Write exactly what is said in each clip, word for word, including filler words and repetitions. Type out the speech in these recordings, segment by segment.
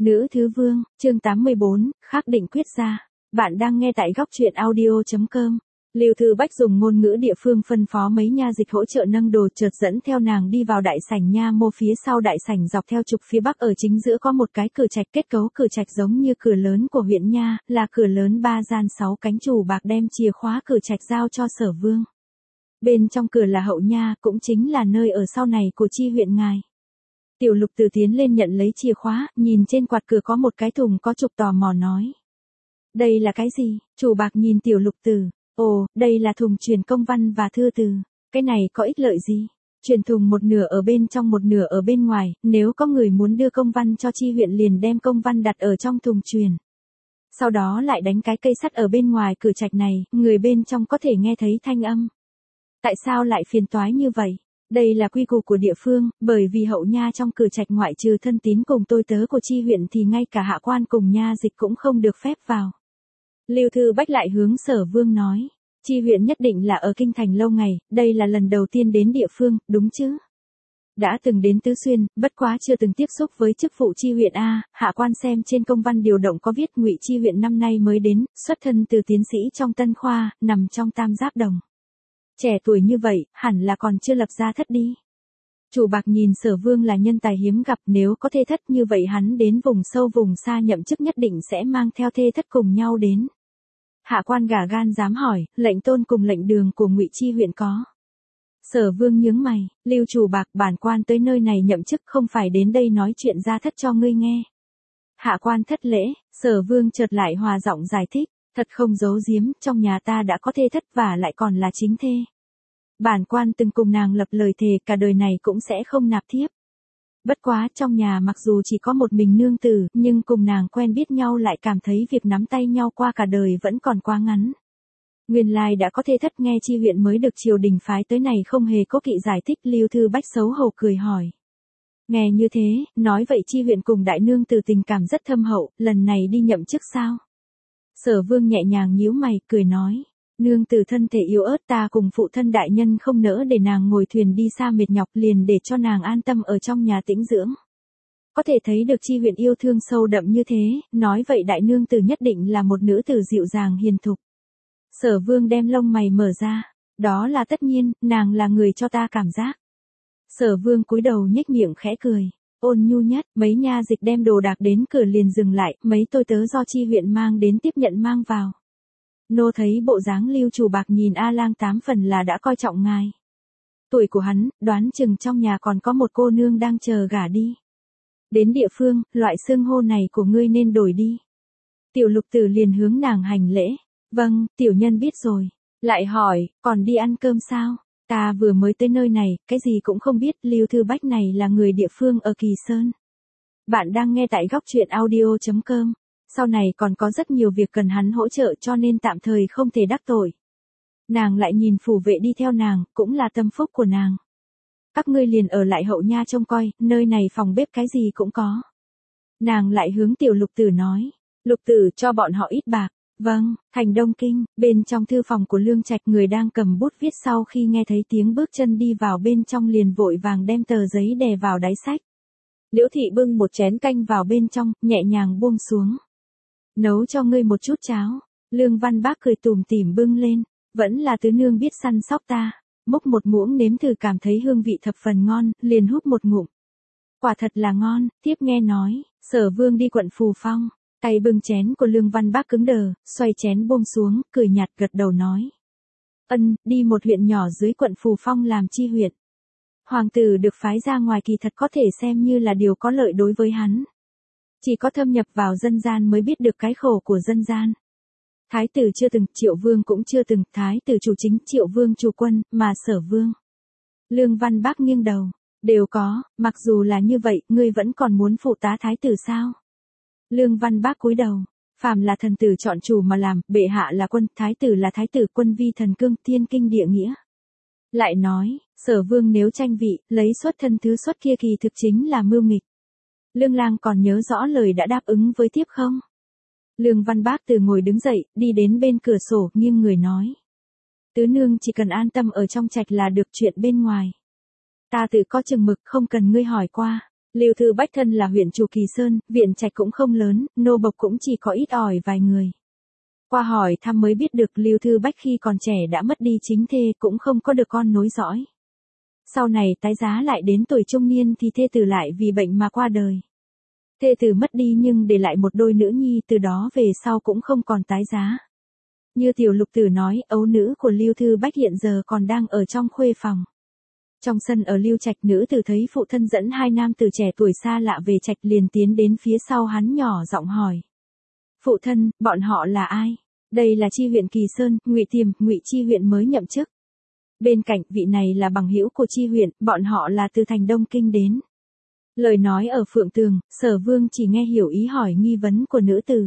Nữ thứ vương, chương tám mươi bốn, khắc định quyết ra. Bạn đang nghe tại góc truyện audio.com. Lưu Thư Bách dùng ngôn ngữ địa phương phân phó mấy nha dịch hỗ trợ nâng đồ, chợt dẫn theo nàng đi vào đại sảnh nha mô. Phía sau đại sảnh dọc theo trục phía bắc ở chính giữa có một cái cửa trạch, kết cấu cửa trạch giống như cửa lớn của huyện nha, là cửa lớn ba gian sáu cánh. Chủ bạc đem chìa khóa cửa trạch giao cho Sở Vương. Bên trong cửa là hậu nha, cũng chính là nơi ở sau này của chi huyện ngài. Tiểu Lục Từ tiến lên nhận lấy chìa khóa, nhìn trên quạt cửa có một cái thùng có trục, tò mò nói: đây là cái gì? Chủ bạc nhìn Tiểu Lục Từ: ồ, đây là thùng truyền công văn và thư từ. Cái này có ích lợi gì? Truyền thùng một nửa ở bên trong một nửa ở bên ngoài, nếu có người muốn đưa công văn cho chi huyện liền đem công văn đặt ở trong thùng truyền. Sau đó lại đánh cái cây sắt ở bên ngoài cửa trạch này, người bên trong có thể nghe thấy thanh âm. Tại sao lại phiền toái như vậy? Đây là quy củ của địa phương, bởi vì hậu nha trong cửa trạch ngoại trừ thân tín cùng tôi tớ của chi huyện thì ngay cả hạ quan cùng nha dịch cũng không được phép vào. Lưu Thư Bách lại hướng Sở Vương nói: chi huyện nhất định là ở kinh thành lâu ngày, đây là lần đầu tiên đến địa phương, đúng chứ? Đã từng đến Tứ Xuyên, bất quá chưa từng tiếp xúc với chức vụ chi huyện a. Hạ quan xem trên công văn điều động có viết Ngụy chi huyện năm nay mới đến, xuất thân từ tiến sĩ trong Tân Khoa, nằm trong Tam Giáp Đồng. Trẻ tuổi như vậy, hẳn là còn chưa lập gia thất đi. Chủ bạc nhìn Sở Vương là nhân tài hiếm gặp, nếu có thê thất như vậy hắn đến vùng sâu vùng xa nhậm chức nhất định sẽ mang theo thê thất cùng nhau đến. Hạ quan gả gan dám hỏi, lệnh tôn cùng lệnh đường của Ngụy chi huyện có? Sở Vương nhướng mày: Lưu chủ bạc, bản quan tới nơi này nhậm chức không phải đến đây nói chuyện gia thất cho ngươi nghe. Hạ quan thất lễ. Sở Vương chợt lại hòa giọng giải thích: thật không giấu giếm, trong nhà ta đã có thê thất và lại còn là chính thê. Bản quan từng cùng nàng lập lời thề cả đời này cũng sẽ không nạp thiếp. Bất quá trong nhà mặc dù chỉ có một mình nương tử, nhưng cùng nàng quen biết nhau lại cảm thấy việc nắm tay nhau qua cả đời vẫn còn quá ngắn. Nguyên lai đã có thê thất, nghe chi huyện mới được triều đình phái tới này không hề cố kỵ giải thích. Lưu Thư Bách xấu hổ cười hỏi: nghe như thế, nói vậy chi huyện cùng đại nương tử tình cảm rất thâm hậu, lần này đi nhậm chức sao? Sở Vương nhẹ nhàng nhíu mày, cười nói: nương tử thân thể yếu ớt, ta cùng phụ thân đại nhân không nỡ để nàng ngồi thuyền đi xa mệt nhọc, liền để cho nàng an tâm ở trong nhà tĩnh dưỡng. Có thể thấy được chi huyện yêu thương sâu đậm như thế, nói vậy đại nương tử nhất định là một nữ tử dịu dàng hiền thục. Sở Vương đem lông mày mở ra: đó là tất nhiên, nàng là người cho ta cảm giác. Sở Vương cúi đầu nhếch miệng khẽ cười, ôn nhu nhất. Mấy nha dịch đem đồ đạc đến cửa liền dừng lại, mấy tôi tớ do chi huyện mang đến tiếp nhận mang vào. Nô thấy bộ dáng Lưu chủ bạc nhìn A Lang tám phần là đã coi trọng ngài. Tuổi của hắn, đoán chừng trong nhà còn có một cô nương đang chờ gả đi. Đến địa phương, loại xưng hô này của ngươi nên đổi đi. Tiểu Lục Tử liền hướng nàng hành lễ: vâng, tiểu nhân biết rồi. Lại hỏi, còn đi ăn cơm sao? Ta vừa mới tới nơi này, cái gì cũng không biết. Lưu Thư Bách này là người địa phương ở Kỳ Sơn. Bạn đang nghe tại góc truyện audio.com. Sau này còn có rất nhiều việc cần hắn hỗ trợ cho nên tạm thời không thể đắc tội. Nàng lại nhìn phủ vệ đi theo nàng, cũng là tâm phúc của nàng. Các ngươi liền ở lại hậu nha trông coi, nơi này phòng bếp cái gì cũng có. Nàng lại hướng Tiểu Lục Tử nói: Lục Tử, cho bọn họ ít bạc. Vâng. Thành Đông Kinh, bên trong thư phòng của Lương Trạch, người đang cầm bút viết sau khi nghe thấy tiếng bước chân đi vào bên trong liền vội vàng đem tờ giấy đè vào đáy sách. Liễu thị bưng một chén canh vào bên trong, nhẹ nhàng buông xuống. Nấu cho ngươi một chút cháo. Lương Văn Bác cười tủm tỉm bưng lên: vẫn là tứ nương biết săn sóc ta. Múc một muỗng nếm thử cảm thấy hương vị thập phần ngon, liền húp một ngụm. Quả thật là ngon. Tiếp nghe nói, Sở Vương đi quận Phù Phong. Tay bưng chén của Lương Văn Bác cứng đờ, xoay chén buông xuống, cười nhạt gật đầu nói: ân, đi một huyện nhỏ dưới quận Phù Phong làm chi huyện. Hoàng tử được phái ra ngoài kỳ thật có thể xem như là điều có lợi đối với hắn. Chỉ có thâm nhập vào dân gian mới biết được cái khổ của dân gian. Thái tử chưa từng, Triệu Vương cũng chưa từng, thái tử chủ chính, Triệu Vương chủ quân, mà Sở Vương. Lương Văn Bác nghiêng đầu: đều có, mặc dù là như vậy, ngươi vẫn còn muốn phụ tá thái tử sao? Lương Văn Bác cúi đầu: phàm là thần tử chọn chủ mà làm, bệ hạ là quân, thái tử là thái tử, quân vi thần cương, thiên kinh địa nghĩa. Lại nói, Sở Vương nếu tranh vị, lấy xuất thân thứ xuất kia kỳ thực chính là mưu nghịch. Lương lang còn nhớ rõ lời đã đáp ứng với thiếp không? Lương Văn Bác từ ngồi đứng dậy, đi đến bên cửa sổ, nghiêng người nói: tứ nương chỉ cần an tâm ở trong trạch là được, chuyện bên ngoài ta tự có chừng mực, không cần ngươi hỏi qua. Lưu Thư Bách thân là huyện chủ Kỳ Sơn, viện trạch cũng không lớn, nô bộc cũng chỉ có ít ỏi vài người. Qua hỏi thăm mới biết được Lưu Thư Bách khi còn trẻ đã mất đi chính thê, cũng không có được con nối dõi. Sau này tái giá lại đến tuổi trung niên thì thê tử lại vì bệnh mà qua đời. Thê tử mất đi nhưng để lại một đôi nữ nhi, từ đó về sau cũng không còn tái giá. Như Tiểu Lục Tử nói, ấu nữ của Lưu Thư Bách hiện giờ còn đang ở trong khuê phòng. Trong sân ở Lưu Trạch, nữ tử thấy phụ thân dẫn hai nam tử trẻ tuổi xa lạ về trạch liền tiến đến phía sau hắn nhỏ giọng hỏi. Phụ thân, bọn họ là ai? Đây là chi huyện Kỳ Sơn, Ngụy Tiềm, Ngụy chi huyện mới nhậm chức. Bên cạnh, vị này là bằng hữu của chi huyện, bọn họ là từ thành Đông Kinh đến. Lời nói ở Phượng Tường, Sở Vương chỉ nghe hiểu ý hỏi nghi vấn của nữ tử.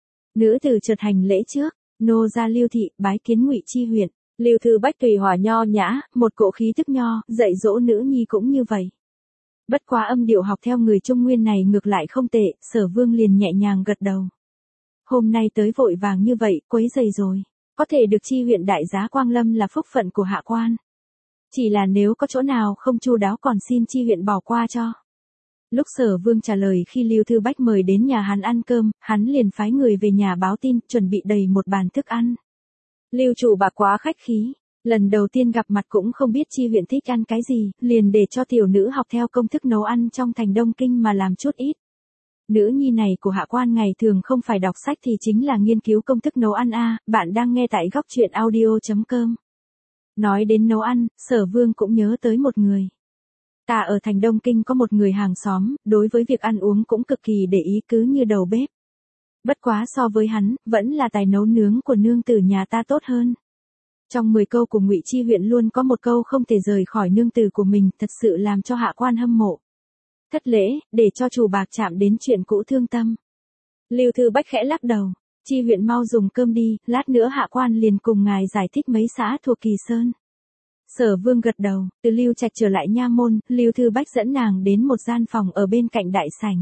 Nữ tử chợt hành lễ trước, nô gia Lưu thị bái kiến Ngụy chi huyện. Lưu Thư Bách tùy hòa nho nhã, một cỗ khí thức nho, dạy dỗ nữ nhi cũng như vậy. Bất quá âm điệu học theo người Trung Nguyên này ngược lại không tệ, Sở Vương liền nhẹ nhàng gật đầu. Hôm nay tới vội vàng như vậy, quấy rầy rồi. Có thể được chi huyện đại giá quang lâm là phúc phận của hạ quan. Chỉ là nếu có chỗ nào không chu đáo còn xin chi huyện bỏ qua cho. Lúc Sở Vương trả lời khi Lưu Thư Bách mời đến nhà hắn ăn cơm, hắn liền phái người về nhà báo tin, chuẩn bị đầy một bàn thức ăn. Lưu chủ bà quá khách khí, lần đầu tiên gặp mặt cũng không biết chi huyện thích ăn cái gì, liền để cho tiểu nữ học theo công thức nấu ăn trong thành Đông Kinh mà làm chút ít. Nữ nhi này của hạ quan ngày thường không phải đọc sách thì chính là nghiên cứu công thức nấu ăn a. Bạn đang nghe tại góc truyện audio chấm com. Nói đến nấu ăn, Sở Vương cũng nhớ tới một người. Ta ở thành Đông Kinh có một người hàng xóm, đối với việc ăn uống cũng cực kỳ để ý, cứ như đầu bếp. Bất quá so với hắn, vẫn là tài nấu nướng của nương tử nhà ta tốt hơn. Trong mười câu của Ngụy chi huyện luôn có một câu không thể rời khỏi nương tử của mình, thật sự làm cho hạ quan hâm mộ. Thất lễ, để cho chủ bạc chạm đến chuyện cũ thương tâm. Lưu Thư Bách khẽ lắc đầu, chi huyện mau dùng cơm đi, lát nữa hạ quan liền cùng ngài giải thích mấy xã thuộc Kỳ Sơn. Sở Vương gật đầu, từ Lưu Trạch trở lại nha môn, Lưu Thư Bách dẫn nàng đến một gian phòng ở bên cạnh đại sảnh.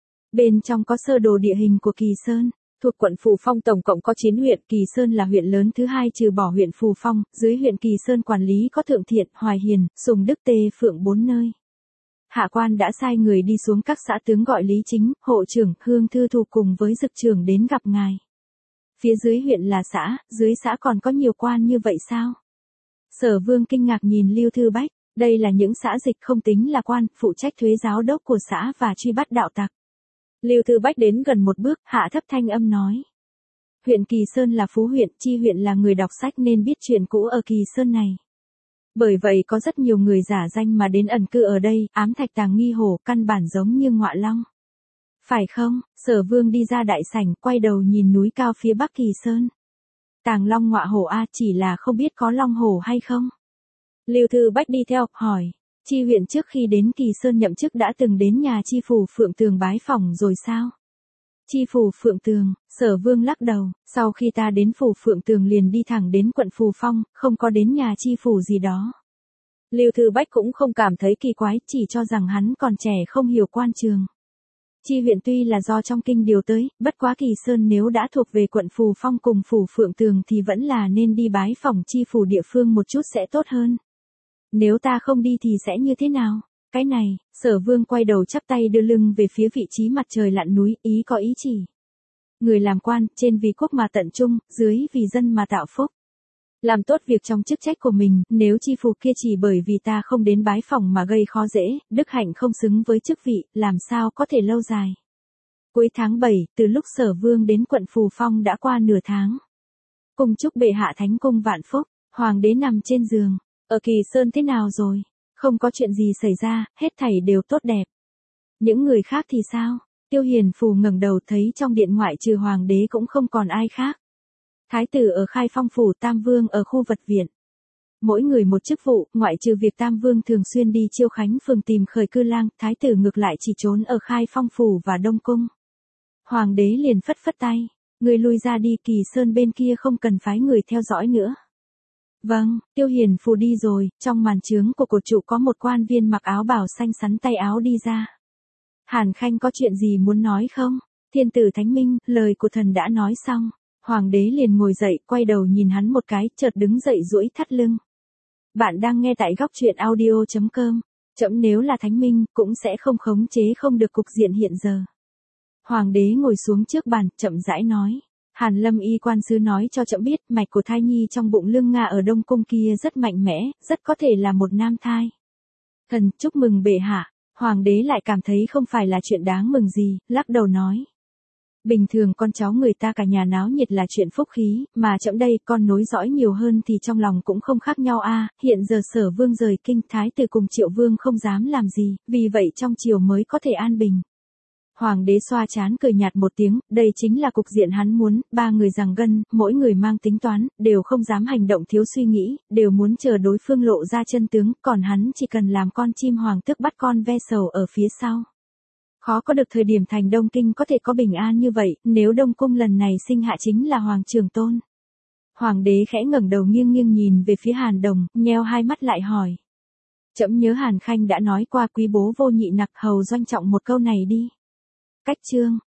Bên trong có sơ đồ địa hình của Kỳ Sơn. Thuộc quận Phù Phong tổng cộng có chín huyện, Kỳ Sơn là huyện lớn thứ hai trừ bỏ huyện Phù Phong, dưới huyện Kỳ Sơn quản lý có Thượng Thiện, Hoài Hiền, Sùng Đức Tê Phượng bốn nơi. Hạ quan đã sai người đi xuống các xã tướng gọi Lý Chính, Hộ trưởng, Hương Thư Thục cùng với Dực trưởng đến gặp ngài. Phía dưới huyện là xã, dưới xã còn có nhiều quan như vậy sao? Sở Vương kinh ngạc nhìn Lưu Thư Bách, đây là những xã dịch không tính là quan, phụ trách thuế giáo đốc của xã và truy bắt đạo tặc. Lưu Thư Bách đến gần một bước, hạ thấp thanh âm nói. Huyện Kỳ Sơn là phú huyện, chi huyện là người đọc sách nên biết chuyện cũ ở Kỳ Sơn này. Bởi vậy có rất nhiều người giả danh mà đến ẩn cư ở đây, ám thạch tàng nghi hổ, căn bản giống như ngọa long. Phải không? Sở Vương đi ra đại sảnh, quay đầu nhìn núi cao phía bắc Kỳ Sơn. Tàng long ngọa hổ a, chỉ là không biết có long hổ hay không? Lưu Thư Bách đi theo, hỏi. Chi huyện trước khi đến Kỳ Sơn nhậm chức đã từng đến nhà chi phủ Phượng Tường bái phỏng rồi sao? Chi phủ Phượng Tường, Sở Vương lắc đầu, sau khi ta đến phủ Phượng Tường liền đi thẳng đến quận Phù Phong, không có đến nhà chi phủ gì đó. Lưu Thư Bách cũng không cảm thấy kỳ quái, chỉ cho rằng hắn còn trẻ không hiểu quan trường. Chi huyện tuy là do trong kinh điều tới, bất quá Kỳ Sơn nếu đã thuộc về quận Phù Phong cùng phủ Phượng Tường thì vẫn là nên đi bái phỏng chi phủ địa phương một chút sẽ tốt hơn. Nếu ta không đi thì sẽ như thế nào? Cái này, Sở Vương quay đầu chắp tay đưa lưng về phía vị trí mặt trời lặn núi, ý có ý chỉ. Người làm quan, trên vì quốc mà tận trung, dưới vì dân mà tạo phúc. Làm tốt việc trong chức trách của mình, nếu chi phủ kia chỉ bởi vì ta không đến bái phỏng mà gây khó dễ, đức hạnh không xứng với chức vị, làm sao có thể lâu dài. Cuối tháng bảy, từ lúc Sở Vương đến quận Phù Phong đã qua nửa tháng. Cùng chúc bệ hạ thánh cung vạn phúc, hoàng đế nằm trên giường. Ở Kỳ Sơn thế nào rồi? Không có chuyện gì xảy ra, hết thảy đều tốt đẹp. Những người khác thì sao? Tiêu Hiền Phù ngẩng đầu thấy trong điện ngoại trừ hoàng đế cũng không còn ai khác. Thái tử ở Khai Phong phủ, Tam Vương ở khu vật viện. Mỗi người một chức vụ, ngoại trừ việc Tam Vương thường xuyên đi Chiêu Khánh phường tìm khởi cư lang, Thái tử ngược lại chỉ trốn ở Khai Phong phủ và Đông Cung. Hoàng đế liền phất phất tay, người lui ra đi, Kỳ Sơn bên kia không cần phái người theo dõi nữa. Vâng, Tiêu Hiền Phù đi rồi, trong màn trướng của cột trụ có một quan viên mặc áo bào xanh sắn tay áo đi ra. Hàn Khanh có chuyện gì muốn nói không? Thiên tử Thánh Minh, lời của thần đã nói xong. Hoàng đế liền ngồi dậy, quay đầu nhìn hắn một cái, chợt đứng dậy duỗi thắt lưng. Bạn đang nghe tại góc truyện audio chấm com. Trẫm nếu là thánh minh, cũng sẽ không khống chế không được cục diện hiện giờ. Hoàng đế ngồi xuống trước bàn, chậm rãi nói. Hàn Lâm y quan sứ nói cho trẫm biết, mạch của thai nhi trong bụng Lương Nga ở Đông Cung kia rất mạnh mẽ, rất có thể là một nam thai. Thần, chúc mừng bệ hạ. Hoàng đế lại cảm thấy không phải là chuyện đáng mừng gì, lắc đầu nói. Bình thường con cháu người ta cả nhà náo nhiệt là chuyện phúc khí, mà trẫm đây con nối dõi nhiều hơn thì trong lòng cũng không khác nhau a. Hiện giờ Sở Vương rời kinh, thái tử cùng Triệu Vương không dám làm gì, vì vậy trong triều mới có thể an bình. Hoàng đế xoa trán cười nhạt một tiếng, đây chính là cục diện hắn muốn, ba người giằng gân, mỗi người mang tính toán, đều không dám hành động thiếu suy nghĩ, đều muốn chờ đối phương lộ ra chân tướng, còn hắn chỉ cần làm con chim hoàng tước bắt con ve sầu ở phía sau. Khó có được thời điểm thành Đông Kinh có thể có bình an như vậy, nếu Đông Cung lần này sinh hạ chính là Hoàng Trường Tôn. Hoàng đế khẽ ngẩng đầu nghiêng nghiêng nhìn về phía Hàn Đồng, nheo hai mắt lại hỏi. Trẫm nhớ Hàn Khanh đã nói qua quý bố vô nhị nặc hầu doanh trọng một câu này đi. Cách chương.